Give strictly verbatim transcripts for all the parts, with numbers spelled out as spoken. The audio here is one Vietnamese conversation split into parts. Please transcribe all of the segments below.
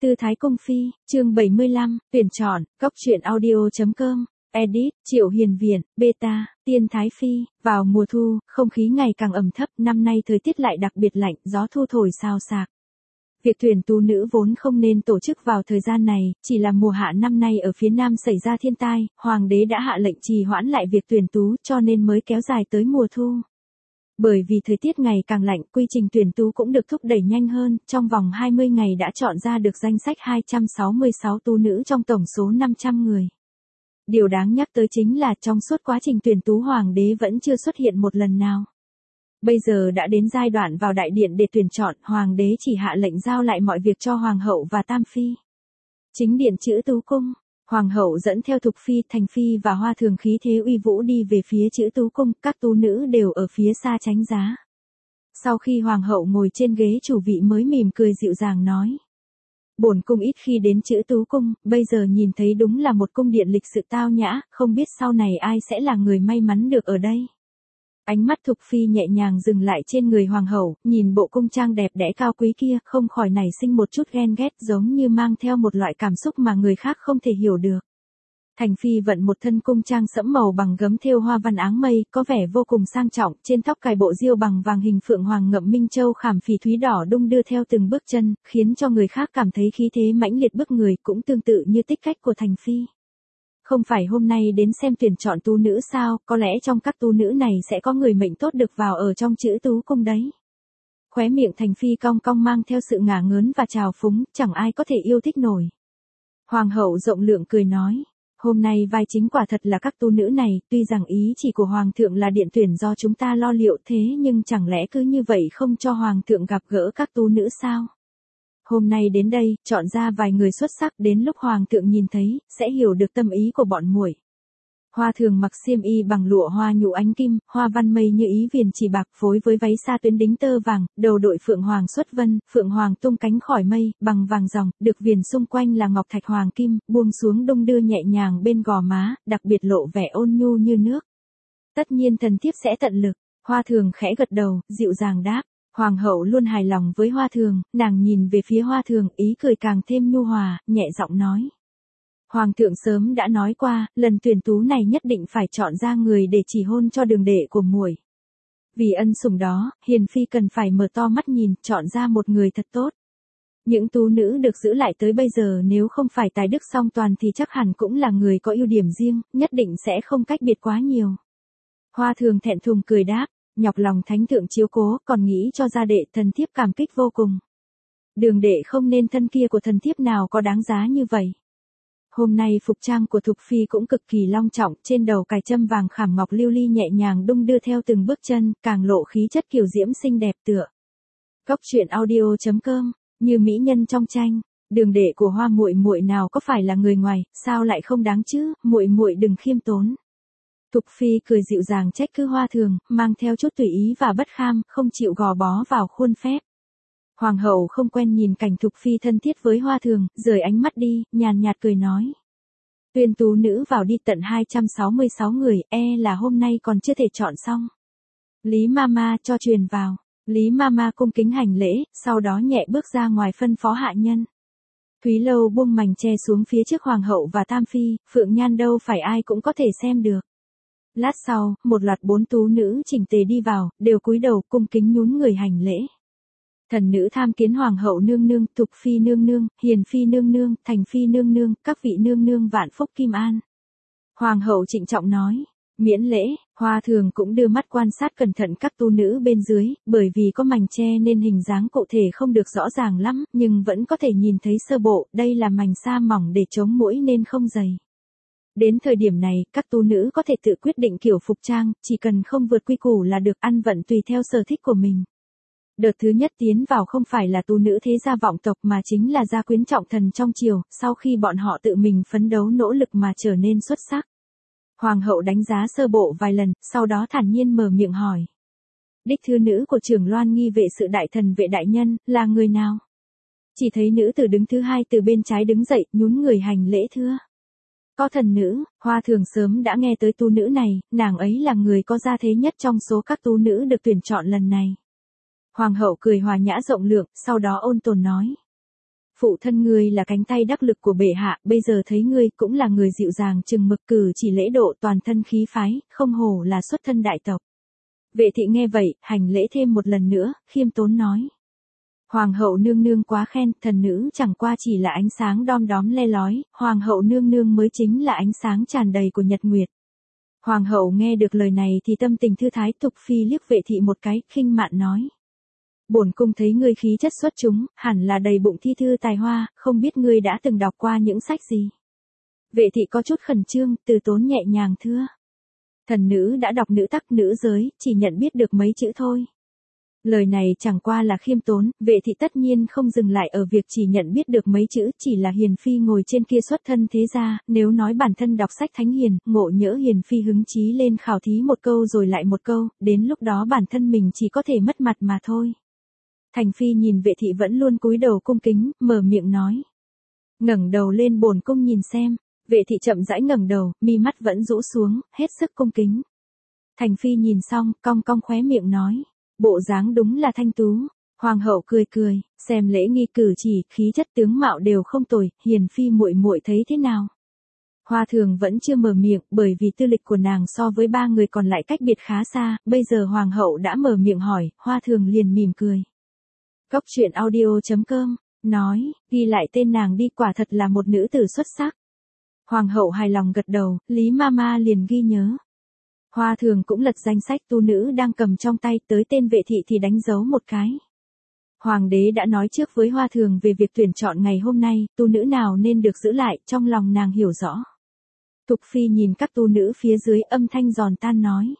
Tư Thái Cung Phi, chương bảy mươi lăm, tuyển chọn, góc truyện audio chấm com, edit, Triệu Hiền Viện, beta, Tiên Thái Phi, vào mùa thu, không khí ngày càng ẩm thấp, năm nay thời tiết lại đặc biệt lạnh, gió thu thổi xào xạc. Việc tuyển tú nữ vốn không nên tổ chức vào thời gian này, chỉ là mùa hạ năm nay ở phía Nam xảy ra thiên tai, Hoàng đế đã hạ lệnh trì hoãn lại việc tuyển tú cho nên mới kéo dài tới mùa thu. Bởi vì thời tiết ngày càng lạnh, quy trình tuyển tú cũng được thúc đẩy nhanh hơn, trong vòng hai mươi ngày đã chọn ra được danh sách hai trăm sáu mươi sáu tú nữ trong tổng số năm trăm người. Điều đáng nhắc tới chính là trong suốt quá trình tuyển tú Hoàng đế vẫn chưa xuất hiện một lần nào. Bây giờ đã đến giai đoạn vào đại điện để tuyển chọn, Hoàng đế chỉ hạ lệnh giao lại mọi việc cho Hoàng hậu và Tam Phi. Chính điện Chữ Tú Cung, Hoàng hậu dẫn theo Thục Phi, Thành Phi và Hoa Thường khí thế uy vũ đi về phía Chữ Tú Cung, các tú nữ đều ở phía xa tránh giá. Sau khi Hoàng hậu ngồi trên ghế chủ vị mới mỉm cười dịu dàng nói. Bổn cung ít khi đến Chữ Tú Cung, bây giờ nhìn thấy đúng là một cung điện lịch sự tao nhã, không biết sau này ai sẽ là người may mắn được ở đây. Ánh mắt Thục Phi nhẹ nhàng dừng lại trên người Hoàng hậu, nhìn bộ cung trang đẹp đẽ cao quý kia, không khỏi nảy sinh một chút ghen ghét, giống như mang theo một loại cảm xúc mà người khác không thể hiểu được. Thành Phi vận một thân cung trang sẫm màu bằng gấm thêu hoa văn áng mây, có vẻ vô cùng sang trọng, trên tóc cài bộ diêu bằng vàng hình phượng hoàng ngậm minh châu khảm phỉ thúy đỏ đung đưa theo từng bước chân, khiến cho người khác cảm thấy khí thế mãnh liệt bức người, cũng tương tự như tích cách của Thành Phi. Không phải hôm nay đến xem tuyển chọn tú nữ sao, có lẽ trong các tú nữ này sẽ có người mệnh tốt được vào ở trong Chữ Tú Cung đấy. Khóe miệng Thành Phi cong cong mang theo sự ngả ngớn và trào phúng, chẳng ai có thể yêu thích nổi. Hoàng hậu rộng lượng cười nói, hôm nay vai chính quả thật là các tú nữ này, tuy rằng ý chỉ của Hoàng thượng là điện tuyển do chúng ta lo liệu thế nhưng chẳng lẽ cứ như vậy không cho Hoàng thượng gặp gỡ các tú nữ sao? Hôm nay đến đây, chọn ra vài người xuất sắc, đến lúc Hoàng thượng nhìn thấy, sẽ hiểu được tâm ý của bọn muội. Hoa Thường mặc xiêm y bằng lụa hoa nhũ ánh kim, hoa văn mây như ý viền chỉ bạc phối với váy sa tuyến đính tơ vàng, đầu đội phượng hoàng xuất vân, phượng hoàng tung cánh khỏi mây, bằng vàng ròng, được viền xung quanh là ngọc thạch hoàng kim, buông xuống đung đưa nhẹ nhàng bên gò má, đặc biệt lộ vẻ ôn nhu như nước. Tất nhiên thần thiếp sẽ tận lực. Hoa Thường khẽ gật đầu, dịu dàng đáp. Hoàng hậu luôn hài lòng với Hoa Thường, nàng nhìn về phía Hoa Thường, ý cười càng thêm nhu hòa, nhẹ giọng nói. Hoàng thượng sớm đã nói qua, lần tuyển tú này nhất định phải chọn ra người để chỉ hôn cho đường đệ của muội. Vì ân sủng đó, Hiền Phi cần phải mở to mắt nhìn, chọn ra một người thật tốt. Những tú nữ được giữ lại tới bây giờ nếu không phải tài đức song toàn thì chắc hẳn cũng là người có ưu điểm riêng, nhất định sẽ không cách biệt quá nhiều. Hoa Thường thẹn thùng cười đáp. Nhọc lòng thánh thượng chiếu cố, còn nghĩ cho gia đệ, thần thiếp cảm kích vô cùng. Đường đệ không nên thân kia của thần thiếp nào có đáng giá như vậy. Hôm nay phục trang của Thục Phi cũng cực kỳ long trọng, trên đầu cài châm vàng khảm ngọc lưu ly nhẹ nhàng đung đưa theo từng bước chân, càng lộ khí chất kiều diễm xinh đẹp tựa. Góc truyện audio chấm com, như mỹ nhân trong tranh, đường đệ của Hoa muội muội nào có phải là người ngoài, sao lại không đáng chứ, muội muội đừng khiêm tốn. Thục Phi cười dịu dàng trách cứ Hoa Thường, mang theo chút tùy ý và bất kham, không chịu gò bó vào khuôn phép. Hoàng hậu không quen nhìn cảnh Thục Phi thân thiết với Hoa Thường, rời ánh mắt đi, nhàn nhạt cười nói. Tuyển tú nữ vào đi, tận hai trăm sáu mươi sáu người, e là hôm nay còn chưa thể chọn xong. Lý Mama cho truyền vào. Lý Mama cung kính hành lễ, sau đó nhẹ bước ra ngoài phân phó hạ nhân. Thúy Lâu buông mành che xuống phía trước Hoàng hậu và Tam Phi, Phượng Nhan đâu phải ai cũng có thể xem được. Lát sau, một loạt bốn tú nữ chỉnh tề đi vào, đều cúi đầu cung kính nhún người hành lễ. Thần nữ tham kiến Hoàng hậu nương nương, Thục Phi nương nương, Hiền Phi nương nương, Thành Phi nương nương, các vị nương nương vạn phúc kim an. Hoàng hậu trịnh trọng nói, miễn lễ. Hoa Thường cũng đưa mắt quan sát cẩn thận các tú nữ bên dưới, bởi vì có mành che nên hình dáng cụ thể không được rõ ràng lắm, nhưng vẫn có thể nhìn thấy sơ bộ, đây là mành sa mỏng để chống muỗi nên không dày. Đến thời điểm này, các tú nữ có thể tự quyết định kiểu phục trang, chỉ cần không vượt quy củ là được, ăn vận tùy theo sở thích của mình. Đợt thứ nhất tiến vào không phải là tú nữ thế gia vọng tộc mà chính là gia quyến trọng thần trong triều, sau khi bọn họ tự mình phấn đấu nỗ lực mà trở nên xuất sắc. Hoàng hậu đánh giá sơ bộ vài lần, sau đó thản nhiên mở miệng hỏi. Đích thư nữ của trưởng Loan nghi vệ sự đại thần vệ đại nhân, là người nào? Chỉ thấy nữ tử đứng thứ hai từ bên trái đứng dậy, nhún người hành lễ thưa. Có thần nữ, Hoa Thường sớm đã nghe tới tú nữ này, nàng ấy là người có gia thế nhất trong số các tú nữ được tuyển chọn lần này. Hoàng hậu cười hòa nhã rộng lượng, sau đó ôn tồn nói. Phụ thân ngươi là cánh tay đắc lực của bệ hạ, bây giờ thấy ngươi cũng là người dịu dàng chừng mực, cử chỉ lễ độ toàn thân khí phái, không hổ là xuất thân đại tộc. Vệ thị nghe vậy, hành lễ thêm một lần nữa, khiêm tốn nói. Hoàng hậu nương nương quá khen, thần nữ chẳng qua chỉ là ánh sáng đom đóm le lói, hoàng hậu nương nương mới chính là ánh sáng tràn đầy của nhật nguyệt. Hoàng hậu nghe được lời này thì tâm tình thư thái, Thục Phi liếc Vệ thị một cái, khinh mạn nói. Bổn cung thấy ngươi khí chất xuất chúng, hẳn là đầy bụng thi thư tài hoa, không biết ngươi đã từng đọc qua những sách gì. Vệ thị có chút khẩn trương, từ tốn nhẹ nhàng thưa. Thần nữ đã đọc nữ tắc nữ giới, chỉ nhận biết được mấy chữ thôi. Lời này chẳng qua là khiêm tốn, Vệ thị tất nhiên không dừng lại ở việc chỉ nhận biết được mấy chữ, chỉ là hiền phi ngồi trên kia xuất thân thế gia, nếu nói bản thân đọc sách thánh hiền, ngộ nhỡ hiền phi hứng chí lên khảo thí một câu rồi lại một câu, đến lúc đó bản thân mình chỉ có thể mất mặt mà thôi. Thành phi nhìn Vệ thị vẫn luôn cúi đầu cung kính, mở miệng nói. Ngẩng đầu lên bổn cung nhìn xem. Vệ thị chậm rãi ngẩng đầu, mi mắt vẫn rũ xuống, hết sức cung kính. Thành phi nhìn xong, cong cong khóe miệng nói. Bộ dáng đúng là thanh tú. Hoàng hậu cười cười, xem lễ nghi cử chỉ, khí chất tướng mạo đều không tồi, hiền phi muội muội thấy thế nào? Hoa thường vẫn chưa mở miệng, bởi vì tư lịch của nàng so với ba người còn lại cách biệt khá xa, bây giờ hoàng hậu đã mở miệng hỏi, hoa thường liền mỉm cười. Cốc truyện audio chấm com, nói, ghi lại tên nàng đi, quả thật là một nữ tử xuất sắc. Hoàng hậu hài lòng gật đầu, Lý Mama liền ghi nhớ. Hoa thường cũng lật danh sách tu nữ đang cầm trong tay, tới tên Vệ thị thì đánh dấu một cái. Hoàng đế đã nói trước với Hoa thường về việc tuyển chọn ngày hôm nay, tu nữ nào nên được giữ lại, trong lòng nàng hiểu rõ. Thục Phi nhìn các tu nữ phía dưới, âm thanh giòn tan nói.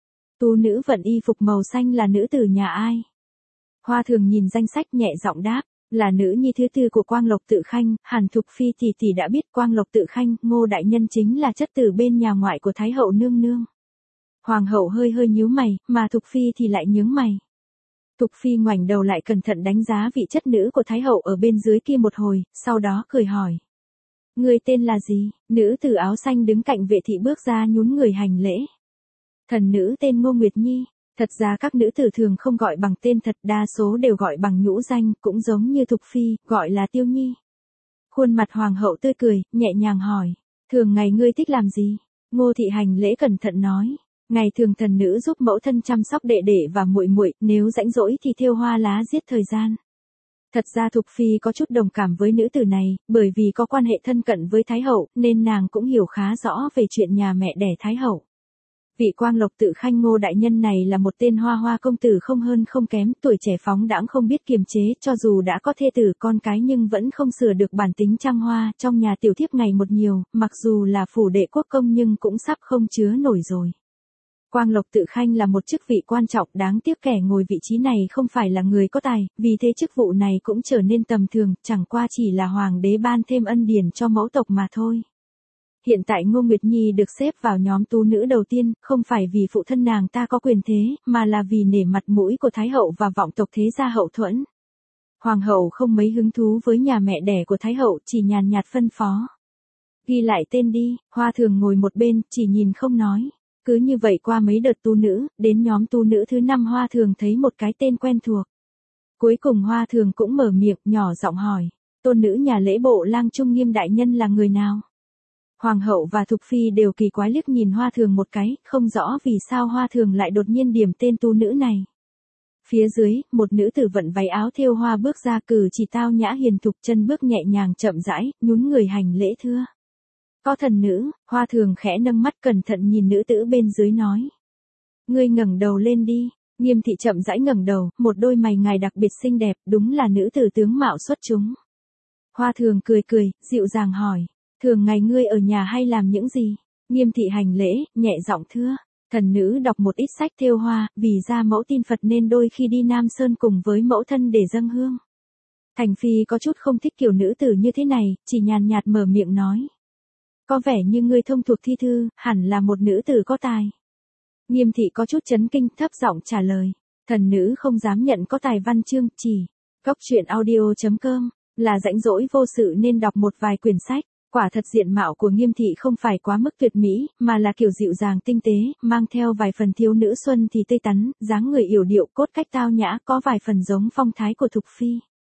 Tu nữ vận y phục màu xanh là nữ tử nhà ai? Hoa thường nhìn danh sách nhẹ giọng đáp, là nữ nhi thứ tư của Quang Lộc Tự Khanh, hẳn Thục Phi tỷ tỷ đã biết Quang Lộc Tự Khanh, Ngô đại nhân chính là chất tử bên nhà ngoại của Thái hậu nương nương. Hoàng hậu hơi hơi nhíu mày, mà Thục Phi thì lại nhướng mày. Thục Phi ngoảnh đầu lại cẩn thận đánh giá vị chất nữ của Thái hậu ở bên dưới kia một hồi, sau đó cười hỏi. Người tên là gì? Nữ tử áo xanh đứng cạnh Vệ thị bước ra nhún người hành lễ. Thần nữ tên Ngô Nguyệt Nhi. Thật ra các nữ tử thường không gọi bằng tên thật, đa số đều gọi bằng nhũ danh, cũng giống như Thục Phi, gọi là Tiêu Nhi. Khuôn mặt hoàng hậu tươi cười, nhẹ nhàng hỏi, thường ngày ngươi thích làm gì? Ngô thị hành lễ cẩn thận nói, ngày thường thần nữ giúp mẫu thân chăm sóc đệ đệ và muội muội, nếu rãnh rỗi thì thêu hoa lá giết thời gian. Thật ra Thục Phi có chút đồng cảm với nữ tử này, bởi vì có quan hệ thân cận với Thái hậu, nên nàng cũng hiểu khá rõ về chuyện nhà mẹ đẻ Thái hậu. Vị Quang Lộc Tự Khanh Ngô đại nhân này là một tên hoa hoa công tử không hơn không kém, tuổi trẻ phóng đãng không biết kiềm chế, cho dù đã có thê tử con cái nhưng vẫn không sửa được bản tính trăng hoa, trong nhà tiểu thiếp ngày một nhiều, mặc dù là phủ đệ quốc công nhưng cũng sắp không chứa nổi rồi. Quang Lộc Tự Khanh là một chức vị quan trọng, đáng tiếc kẻ ngồi vị trí này không phải là người có tài, vì thế chức vụ này cũng trở nên tầm thường, chẳng qua chỉ là hoàng đế ban thêm ân điển cho mẫu tộc mà thôi. Hiện tại Ngô Nguyệt Nhi được xếp vào nhóm tu nữ đầu tiên, không phải vì phụ thân nàng ta có quyền thế, mà là vì nể mặt mũi của Thái hậu và vọng tộc thế gia hậu thuẫn. Hoàng hậu không mấy hứng thú với nhà mẹ đẻ của Thái hậu, chỉ nhàn nhạt phân phó. Ghi lại tên đi. Hoa thường ngồi một bên, chỉ nhìn không nói. Cứ như vậy qua mấy đợt tu nữ, đến nhóm tu nữ thứ năm Hoa thường thấy một cái tên quen thuộc. Cuối cùng Hoa thường cũng mở miệng, nhỏ giọng hỏi, tôn nữ nhà lễ bộ lang trung nghiêm đại nhân là người nào? Hoàng hậu và Thục Phi đều kỳ quái liếc nhìn Hoa thường một cái, không rõ vì sao Hoa thường lại đột nhiên điểm tên tu nữ này. Phía dưới, một nữ tử vận váy áo thêu hoa bước ra, cử chỉ tao nhã hiền thục, chân bước nhẹ nhàng chậm rãi, nhún người hành lễ thưa. Có thần nữ. Hoa thường khẽ nâng mắt cẩn thận nhìn nữ tử bên dưới nói. Ngươi ngẩng đầu lên đi. Nghiêm thị chậm rãi ngẩng đầu, một đôi mày ngài đặc biệt xinh đẹp, đúng là nữ tử tướng mạo xuất chúng. Hoa thường cười cười, dịu dàng hỏi. Thường ngày ngươi ở nhà hay làm những gì? Nghiêm thị hành lễ, nhẹ giọng thưa. Thần nữ đọc một ít sách thêu hoa, vì ra mẫu tin Phật nên đôi khi đi Nam Sơn cùng với mẫu thân để dâng hương. Thành Phi có chút không thích kiểu nữ tử như thế này, chỉ nhàn nhạt mở miệng nói. Có vẻ như ngươi thông thuộc thi thư, hẳn là một nữ tử có tài. Nghiêm thị có chút chấn kinh, thấp giọng trả lời. Thần nữ không dám nhận có tài văn chương, chỉ. Cốc truyện audio chấm com, là rãnh rỗi vô sự nên đọc một vài quyển sách. Quả thật diện mạo của Nghiêm thị không phải quá mức tuyệt mỹ, mà là kiểu dịu dàng tinh tế, mang theo vài phần thiếu nữ xuân thì tươi tắn, dáng người yểu điệu, cốt cách tao nhã, có vài phần giống phong thái của Thục Phi.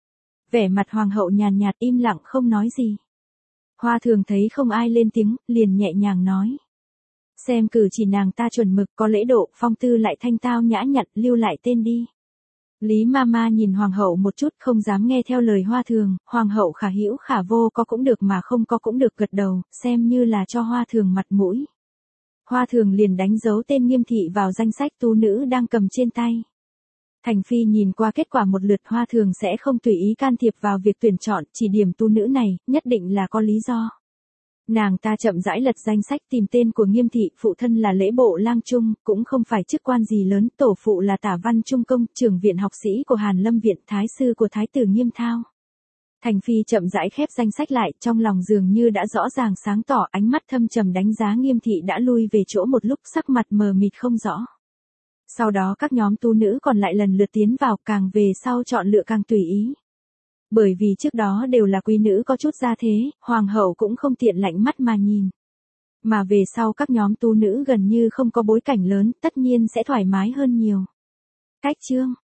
Vẻ mặt hoàng hậu nhàn nhạt im lặng không nói gì. Hoa thường thấy không ai lên tiếng, liền nhẹ nhàng nói. Xem cử chỉ nàng ta chuẩn mực, có lễ độ, phong tư lại thanh tao nhã nhặn, lưu lại tên đi. Lý Mama nhìn hoàng hậu một chút, không dám nghe theo lời hoa thường, hoàng hậu khả hữu khả vô, có cũng được mà không có cũng được, gật đầu, xem như là cho hoa thường mặt mũi. Hoa thường liền đánh dấu tên Nghiêm thị vào danh sách tú nữ đang cầm trên tay. Thành phi nhìn qua kết quả một lượt, hoa thường sẽ không tùy ý can thiệp vào việc tuyển chọn, chỉ điểm tú nữ này, nhất định là có lý do. Nàng ta chậm rãi lật danh sách tìm tên của Nghiêm thị, phụ thân là lễ bộ lang trung, cũng không phải chức quan gì lớn, tổ phụ là tả văn trung công, trưởng viện học sĩ của Hàn Lâm viện, thái sư của thái tử Nghiêm Thao. Thành phi chậm rãi khép danh sách lại, trong lòng dường như đã rõ ràng sáng tỏ, ánh mắt thâm trầm đánh giá Nghiêm thị đã lui về chỗ một lúc, sắc mặt mờ mịt không rõ. Sau đó các nhóm tú nữ còn lại lần lượt tiến vào, càng về sau chọn lựa càng tùy ý. Bởi vì trước đó đều là quý nữ có chút gia thế, hoàng hậu cũng không tiện lạnh mắt mà nhìn. Mà về sau các nhóm tú nữ gần như không có bối cảnh lớn, tất nhiên sẽ thoải mái hơn nhiều. Cách chương